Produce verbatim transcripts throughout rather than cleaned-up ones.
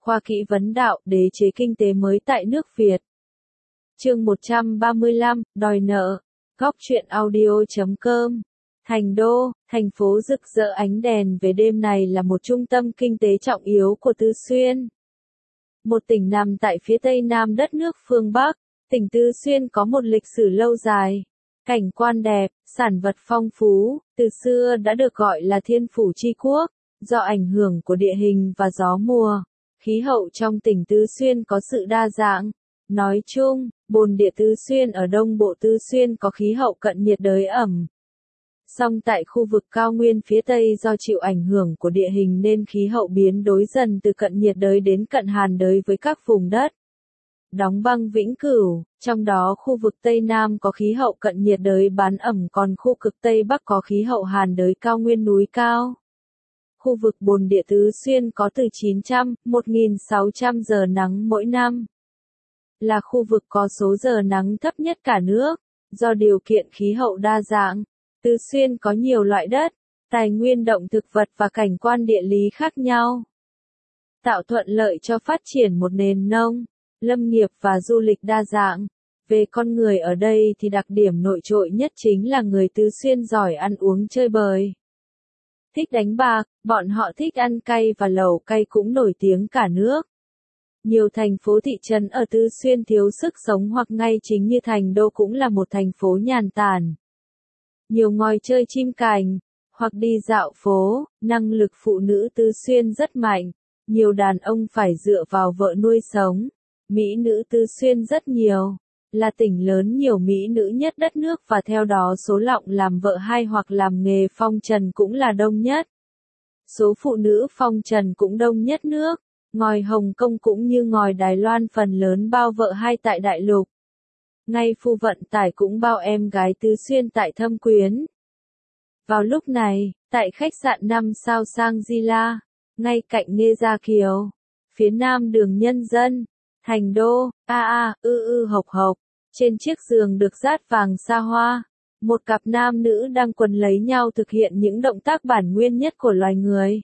Khoa kỹ vấn đạo, đế chế kinh tế mới tại nước Việt. Chương một trăm ba mươi lăm, đòi nợ. Góc truyện audio chấm com. Thành Đô, thành phố rực rỡ ánh đèn về đêm này là một trung tâm kinh tế trọng yếu của Tư Xuyên. Một tỉnh nằm tại phía tây nam đất nước phương Bắc, tỉnh Tư Xuyên có một lịch sử lâu dài. Cảnh quan đẹp, sản vật phong phú, từ xưa đã được gọi là thiên phủ chi quốc, do ảnh hưởng của địa hình và gió mùa. Khí hậu trong tỉnh Tư Xuyên có sự đa dạng. Nói chung, bồn địa Tư Xuyên ở đông bộ Tư Xuyên có khí hậu cận nhiệt đới ẩm. Song tại khu vực cao nguyên phía Tây do chịu ảnh hưởng của địa hình nên khí hậu biến đổi dần từ cận nhiệt đới đến cận hàn đới với các vùng đất đóng băng vĩnh cửu, trong đó khu vực Tây Nam có khí hậu cận nhiệt đới bán ẩm còn khu cực Tây Bắc có khí hậu hàn đới cao nguyên núi cao. Khu vực bồn địa Tứ Xuyên có từ chín trăm đến một nghìn sáu trăm giờ nắng mỗi năm. Là khu vực có số giờ nắng thấp nhất cả nước. Do điều kiện khí hậu đa dạng, Tứ Xuyên có nhiều loại đất, tài nguyên động thực vật và cảnh quan địa lý khác nhau. Tạo thuận lợi cho phát triển một nền nông, lâm nghiệp và du lịch đa dạng. Về con người ở đây thì đặc điểm nổi trội nhất chính là người Tứ Xuyên giỏi ăn uống chơi bời. Thích đánh bạc, bọn họ thích ăn cay và lẩu cay cũng nổi tiếng cả nước. Nhiều thành phố thị trấn ở Tư Xuyên thiếu sức sống hoặc ngay chính như Thành Đô cũng là một thành phố nhàn tản. Nhiều ngồi chơi chim cành, hoặc đi dạo phố, năng lực phụ nữ Tư Xuyên rất mạnh. Nhiều đàn ông phải dựa vào vợ nuôi sống. Mỹ nữ Tư Xuyên rất nhiều. Là tỉnh lớn nhiều mỹ nữ nhất đất nước và theo đó số lọng làm vợ hai hoặc làm nghề phong trần cũng là đông nhất. Số phụ nữ phong trần cũng đông nhất nước. Ngòi Hồng Kông cũng như ngòi Đài Loan phần lớn bao vợ hai tại đại lục. Ngay phu vận tải cũng bao em gái Tứ Xuyên tại Thâm Quyến. Vào lúc này, tại khách sạn năm sao Sang Gila, ngay cạnh Nghê Gia Kiều, phía nam đường Nhân Dân, Thành Đô, a a, ư ư hộc hộc, trên chiếc giường được dát vàng sa hoa, một cặp nam nữ đang quấn lấy nhau thực hiện những động tác bản nguyên nhất của loài người.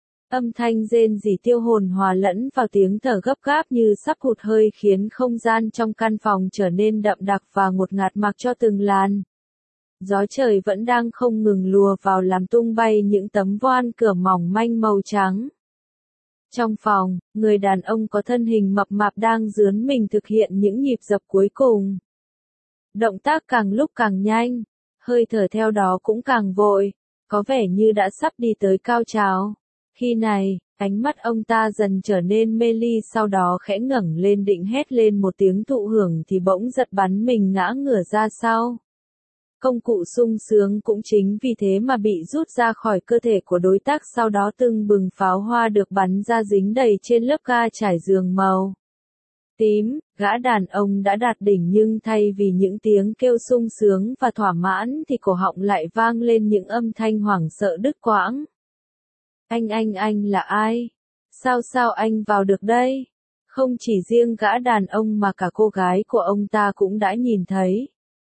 Âm thanh rên rỉ tiêu hồn hòa lẫn vào tiếng thở gấp gáp như sắp hụt hơi khiến không gian trong căn phòng trở nên đậm đặc và ngột ngạt mặc cho từng làn. Gió trời vẫn đang không ngừng lùa vào làm tung bay những tấm voan cửa mỏng manh màu trắng. Trong phòng, người đàn ông có thân hình mập mạp đang rướn mình thực hiện những nhịp dập cuối cùng. Động tác càng lúc càng nhanh, hơi thở theo đó cũng càng vội, có vẻ như đã sắp đi tới cao trào. Khi này, ánh mắt ông ta dần trở nên mê ly sau đó khẽ ngẩng lên định hét lên một tiếng thụ hưởng thì bỗng giật bắn mình ngã ngửa ra sau. Công cụ sung sướng cũng chính vì thế mà bị rút ra khỏi cơ thể của đối tác sau đó từng bừng pháo hoa được bắn ra dính đầy trên lớp ga trải giường màu tím, gã đàn ông đã đạt đỉnh nhưng thay vì những tiếng kêu sung sướng và thỏa mãn thì cổ họng lại vang lên những âm thanh hoảng sợ đứt quãng. Anh anh anh là ai? Sao sao anh vào được đây? Không chỉ riêng gã đàn ông mà cả cô gái của ông ta cũng đã nhìn thấy.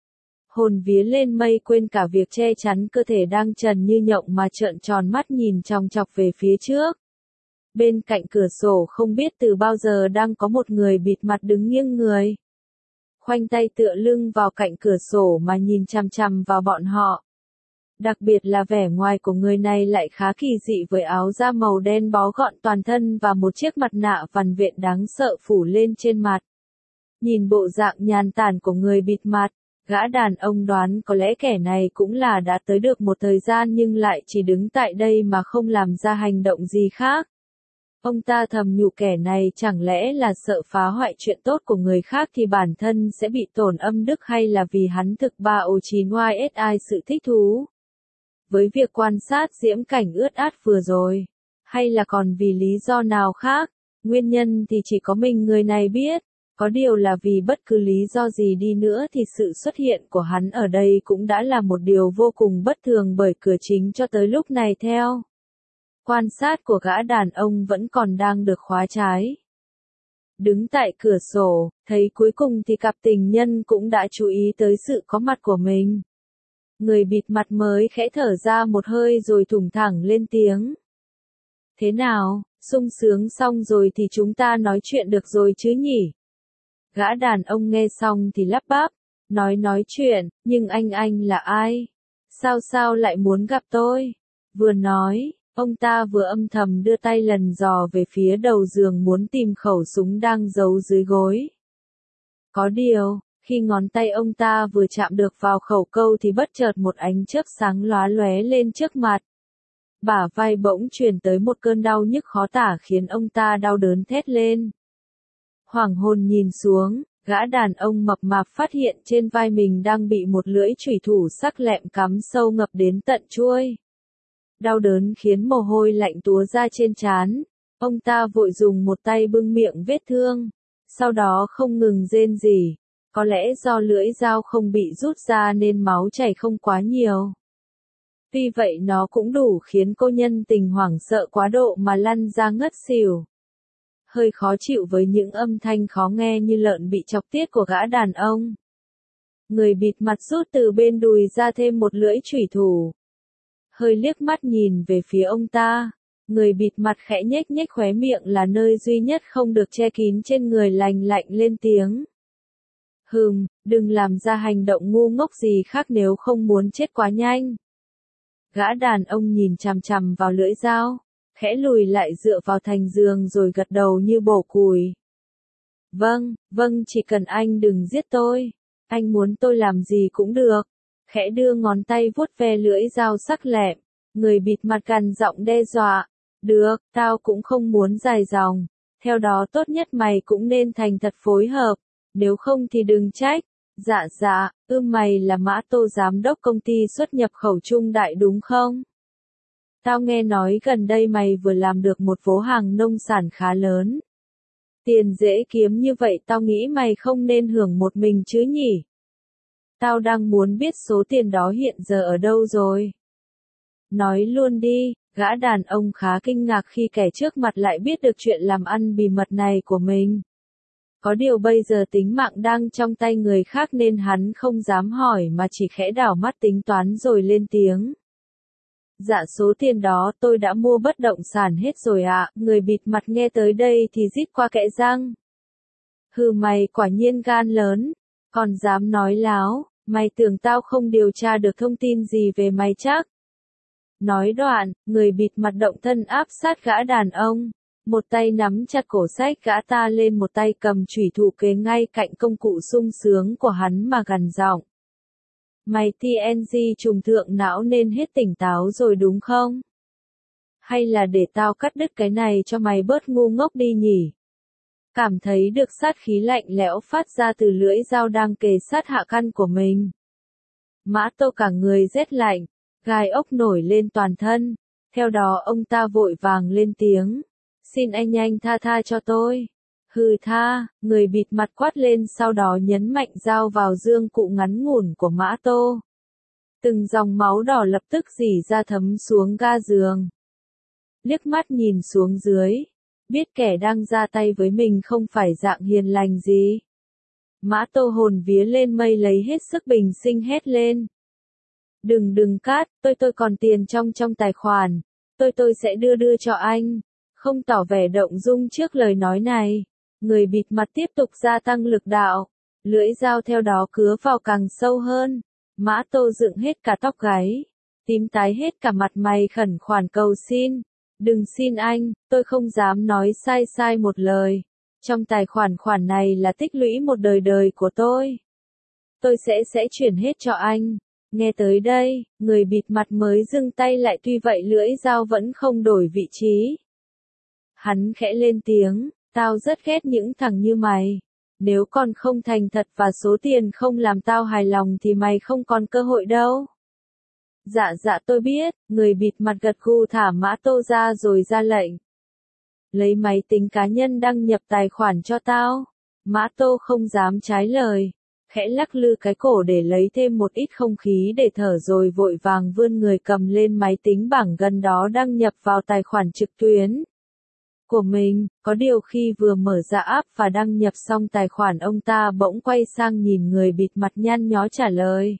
Hồn vía lên mây quên cả việc che chắn cơ thể đang trần như nhộng mà trợn tròn mắt nhìn chòng chọc về phía trước. Bên cạnh cửa sổ không biết từ bao giờ đang có một người bịt mặt đứng nghiêng người. Khoanh tay tựa lưng vào cạnh cửa sổ mà nhìn chằm chằm vào bọn họ. Đặc biệt là vẻ ngoài của người này lại khá kỳ dị với áo da màu đen bó gọn toàn thân và một chiếc mặt nạ vằn vện đáng sợ phủ lên trên mặt. Nhìn bộ dạng nhàn tản của người bịt mặt, gã đàn ông đoán có lẽ kẻ này cũng là đã tới được một thời gian nhưng lại chỉ đứng tại đây mà không làm ra hành động gì khác. Ông ta thầm nhủ kẻ này chẳng lẽ là sợ phá hoại chuyện tốt của người khác thì bản thân sẽ bị tổn âm đức hay là vì hắn thực ba ô chín y si sự thích thú với việc quan sát diễm cảnh ướt át vừa rồi, hay là còn vì lý do nào khác, nguyên nhân thì chỉ có mình người này biết, có điều là vì bất cứ lý do gì đi nữa thì sự xuất hiện của hắn ở đây cũng đã là một điều vô cùng bất thường bởi cửa chính cho tới lúc này theo quan sát của gã đàn ông vẫn còn đang được khóa trái. Đứng tại cửa sổ, thấy cuối cùng thì cặp tình nhân cũng đã chú ý tới sự có mặt của mình. Người bịt mặt mới khẽ thở ra một hơi rồi thủng thẳng lên tiếng. Thế nào, sung sướng xong rồi thì chúng ta nói chuyện được rồi chứ nhỉ? Gã đàn ông nghe xong thì lắp bắp, nói nói chuyện, nhưng anh anh là ai? Sao sao lại muốn gặp tôi? Vừa nói, ông ta vừa âm thầm đưa tay lần dò về phía đầu giường muốn tìm khẩu súng đang giấu dưới gối. Có điều, khi ngón tay ông ta vừa chạm được vào khẩu câu thì bất chợt một ánh chớp sáng lóa lóe lên trước mặt. Bả vai bỗng truyền tới một cơn đau nhức khó tả khiến ông ta đau đớn thét lên. Hoảng hồn nhìn xuống, gã đàn ông mập mạp phát hiện trên vai mình đang bị một lưỡi chủy thủ sắc lẹm cắm sâu ngập đến tận chuôi. Đau đớn khiến mồ hôi lạnh túa ra trên trán, ông ta vội dùng một tay bưng miệng vết thương, sau đó không ngừng rên rỉ, có lẽ do lưỡi dao không bị rút ra nên máu chảy không quá nhiều. Tuy vậy nó cũng đủ khiến cô nhân tình hoảng sợ quá độ mà lăn ra ngất xỉu. Hơi khó chịu với những âm thanh khó nghe như lợn bị chọc tiết của gã đàn ông. Người bịt mặt rút từ bên đùi ra thêm một lưỡi chủy thủ. Hơi liếc mắt nhìn về phía ông ta, người bịt mặt khẽ nhếch nhếch khóe miệng là nơi duy nhất không được che kín trên người lành lạnh lên tiếng. Hừm, đừng làm ra hành động ngu ngốc gì khác nếu không muốn chết quá nhanh. Gã đàn ông nhìn chằm chằm vào lưỡi dao, khẽ lùi lại dựa vào thành giường rồi gật đầu như bổ củi. Vâng, vâng chỉ cần anh đừng giết tôi, anh muốn tôi làm gì cũng được. Khẽ đưa ngón tay vuốt ve lưỡi dao sắc lẹm, người bịt mặt gằn giọng đe dọa. Được, tao cũng không muốn dài dòng, theo đó tốt nhất mày cũng nên thành thật phối hợp, nếu không thì đừng trách. Dạ dạ, ưm mày là Mã Tô giám đốc công ty xuất nhập khẩu Trung Đại đúng không? Tao nghe nói gần đây mày vừa làm được một phố hàng nông sản khá lớn. Tiền dễ kiếm như vậy tao nghĩ mày không nên hưởng một mình chứ nhỉ? Tao đang muốn biết số tiền đó hiện giờ ở đâu rồi. Nói luôn đi, gã đàn ông khá kinh ngạc khi kẻ trước mặt lại biết được chuyện làm ăn bí mật này của mình. Có điều bây giờ tính mạng đang trong tay người khác nên hắn không dám hỏi mà chỉ khẽ đảo mắt tính toán rồi lên tiếng. Dạ số tiền đó tôi đã mua bất động sản hết rồi ạ, người bịt mặt nghe tới đây thì rít qua kẽ răng. Hừ mày quả nhiên gan lớn, còn dám nói láo, mày tưởng tao không điều tra được thông tin gì về mày chắc. Nói đoạn, người bịt mặt động thân áp sát gã đàn ông. Một tay nắm chặt cổ xách gã ta lên một tay cầm chủy thủ kế ngay cạnh công cụ sung sướng của hắn mà gằn giọng. Mày tê en giê trùng thượng não nên hết tỉnh táo rồi đúng không? Hay là để tao cắt đứt cái này cho mày bớt ngu ngốc đi nhỉ? Cảm thấy được sát khí lạnh lẽo phát ra từ lưỡi dao đang kề sát hạ căn của mình. Mã Tô cả người rét lạnh, gai ốc nổi lên toàn thân, theo đó ông ta vội vàng lên tiếng. Xin anh nhanh tha tha cho tôi. Hừ tha, người bịt mặt quát lên sau đó nhấn mạnh dao vào dương cụ ngắn ngủn của Mã Tô. Từng dòng máu đỏ lập tức rỉ ra thấm xuống ga giường. Liếc mắt nhìn xuống dưới, biết kẻ đang ra tay với mình không phải dạng hiền lành gì. Mã Tô hồn vía lên mây lấy hết sức bình sinh hét lên. Đừng đừng cắt, tôi tôi còn tiền trong trong tài khoản, tôi tôi sẽ đưa đưa cho anh. Không tỏ vẻ động dung trước lời nói này, người bịt mặt tiếp tục gia tăng lực đạo, lưỡi dao theo đó cứa vào càng sâu hơn. Mã Tô dựng hết cả tóc gáy, tím tái hết cả mặt mày khẩn khoản cầu xin. Đừng xin anh, tôi không dám nói sai sai một lời. Trong tài khoản khoản này là tích lũy một đời đời của tôi. Tôi sẽ sẽ chuyển hết cho anh. Nghe tới đây, người bịt mặt mới dừng tay lại tuy vậy lưỡi dao vẫn không đổi vị trí. Hắn khẽ lên tiếng, tao rất ghét những thằng như mày. Nếu còn không thành thật và số tiền không làm tao hài lòng thì mày không còn cơ hội đâu. Dạ dạ tôi biết, người bịt mặt gật gù thả Mã Tô ra rồi ra lệnh. Lấy máy tính cá nhân đăng nhập tài khoản cho tao. Mã Tô không dám trái lời, khẽ lắc lư cái cổ để lấy thêm một ít không khí để thở rồi vội vàng vươn người cầm lên máy tính bảng gần đó đăng nhập vào tài khoản trực tuyến của mình. Có điều khi vừa mở ra app và đăng nhập xong tài khoản ông ta bỗng quay sang nhìn người bịt mặt nhăn nhó trả lời.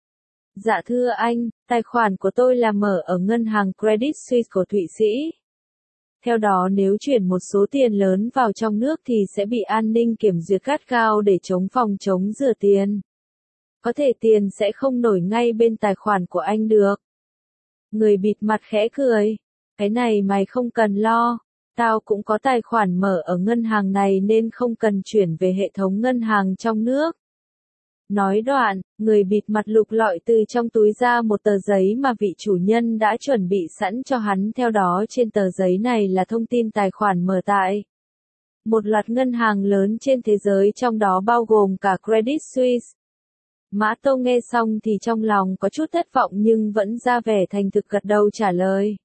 Dạ thưa anh, tài khoản của tôi là mở ở ngân hàng Credit Suisse của Thụy Sĩ. Theo đó nếu chuyển một số tiền lớn vào trong nước thì sẽ bị an ninh kiểm duyệt gắt gao để chống phòng chống rửa tiền. Có thể tiền sẽ không nổi ngay bên tài khoản của anh được. Người bịt mặt khẽ cười. Cái này mày không cần lo. Tao cũng có tài khoản mở ở ngân hàng này nên không cần chuyển về hệ thống ngân hàng trong nước. Nói đoạn, người bịt mặt lục lọi từ trong túi ra một tờ giấy mà vị chủ nhân đã chuẩn bị sẵn cho hắn. Theo đó trên tờ giấy này là thông tin tài khoản mở tại một loạt ngân hàng lớn trên thế giới, trong đó bao gồm cả Credit Suisse. Mã Tô nghe xong thì trong lòng có chút thất vọng nhưng vẫn ra vẻ thành thực gật đầu trả lời.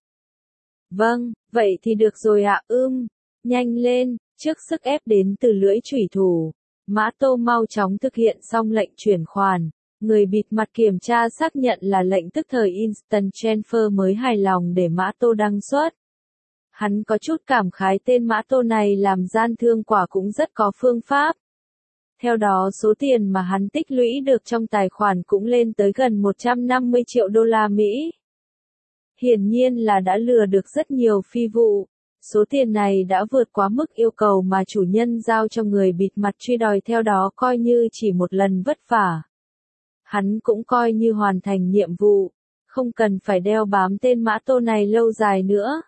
Vâng, vậy thì được rồi ạ. Ưm, nhanh lên, trước sức ép đến từ lưỡi chủy thủ. Mã Tô mau chóng thực hiện xong lệnh chuyển khoản. Người bịt mặt kiểm tra xác nhận là lệnh tức thời Instant Transfer mới hài lòng để Mã Tô đăng xuất. Hắn có chút cảm khái tên Mã Tô này làm gian thương quả cũng rất có phương pháp. Theo đó số tiền mà hắn tích lũy được trong tài khoản cũng lên tới gần một trăm năm mươi triệu đô la Mỹ. Hiển nhiên là đã lừa được rất nhiều phi vụ. Số tiền này đã vượt quá mức yêu cầu mà chủ nhân giao cho người bịt mặt truy đòi, theo đó coi như chỉ một lần vất vả. Hắn cũng coi như hoàn thành nhiệm vụ, không cần phải đeo bám tên Mã Tô này lâu dài nữa.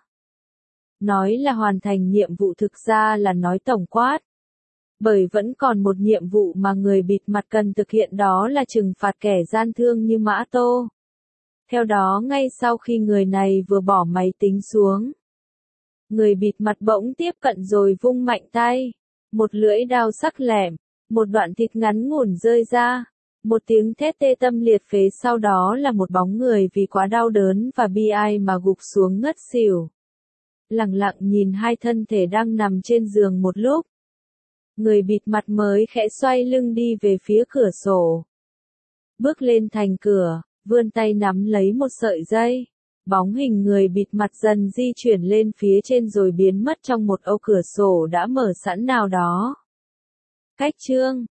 Nói là hoàn thành nhiệm vụ thực ra là nói tổng quát. Bởi vẫn còn một nhiệm vụ mà người bịt mặt cần thực hiện, đó là trừng phạt kẻ gian thương như Mã Tô. Theo đó ngay sau khi người này vừa bỏ máy tính xuống, người bịt mặt bỗng tiếp cận rồi vung mạnh tay. Một lưỡi dao sắc lẹm, một đoạn thịt ngắn ngủn rơi ra, một tiếng thét tê tâm liệt phế, sau đó là một bóng người vì quá đau đớn và bi ai mà gục xuống ngất xỉu. Lặng lặng nhìn hai thân thể đang nằm trên giường một lúc, người bịt mặt mới khẽ xoay lưng đi về phía cửa sổ. Bước lên thành cửa, vươn tay nắm lấy một sợi dây. Bóng hình người bịt mặt dần di chuyển lên phía trên rồi biến mất trong một ô cửa sổ đã mở sẵn nào đó. Cách chương